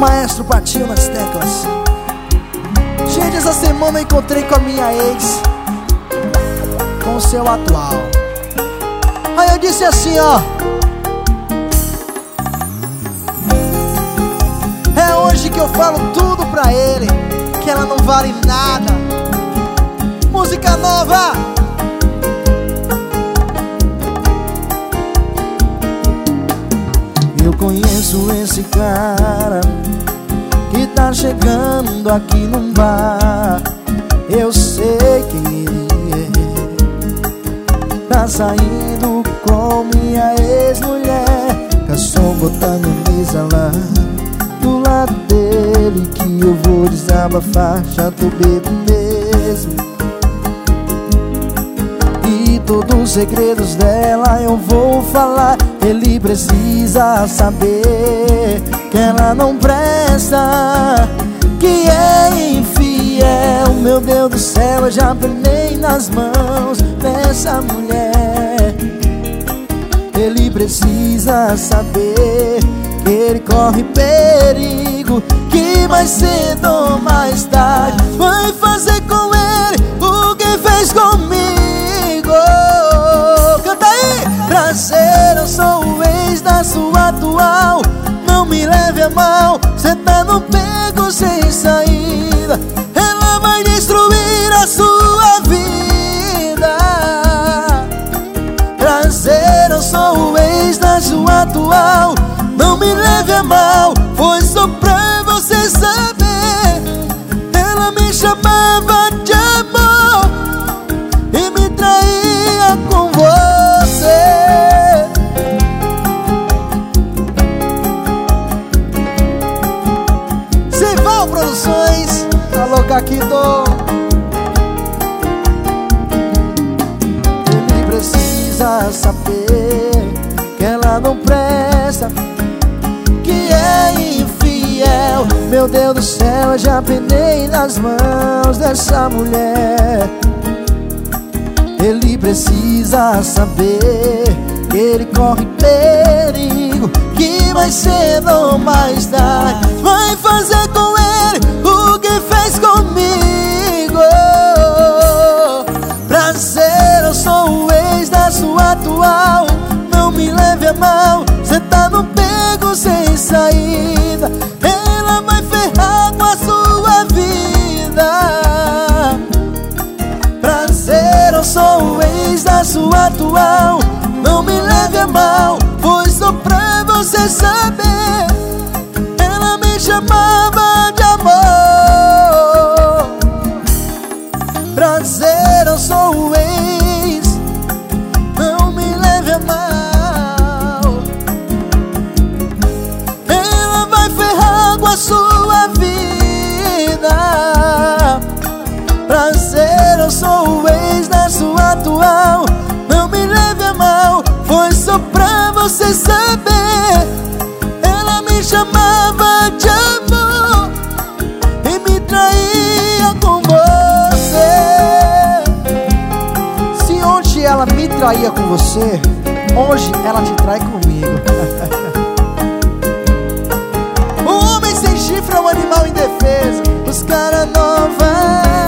Maestro Patinho nas teclas. Gente, essa semana eu encontrei com a minha ex, com o seu atual. Aí eu disse assim, ó: é hoje que eu falo tudo pra ele, que ela não vale nada. Música nova. Eu conheço esse cara que tá chegando aqui num bar. Eu sei quem ele é. Tá saindo com minha ex-mulher. Garçom, botar minha mesa lá do lado dele, que eu vou desabafar. Já tô bebo mesmo, e todos os segredos dela eu vou falar. Ele precisa saber que ela não presta, que é infiel. Meu Deus do céu, eu já penei nas mãos dessa mulher. Ele precisa saber que ele corre perigo, que mais cedo ou mais tarde vai fazer com ele o que fez comigo. Canta aí! Prazer, eu sou o ex da sua atual. Não me leve a mal, cê tá no beco sem saída. Ela vai destruir a sua vida. Prazer, eu sou o ex da sua atual. Não me leve a mal, foi só pra você saber. Ela me chamava de amor e me traía com você. Sival Produções, alô Caquito. Ele precisa saber que ela não presta, que é infiel. Meu Deus do céu, eu já penei nas mãos dessa mulher. Ele precisa saber que ele corre perigo, que mais cedo ou mais tarde vai fazer com ele o que fez comigo. Prazer, eu sou o ex da sua atual. Não me leve a mal, cê tá no beco sem saída. Ela vai ferrar com a sua vida. Prazer, eu sou o ex da sua atual. Não me leve a mal, foi só pra você saber. Ela me chamava de amor. Prazer, eu sou o ex. Não me leve a mal. Ela vai ferrar com a sua vida. Prazer, eu sou o ex da sua atual. Não me leve a mal, foi só pra você saber. Ela me chamava de amor e me traía com você. Se ontem ela me traía com você, hoje ela te trai comigo. O homem sem chifre é um animal indefeso. Os caras não vão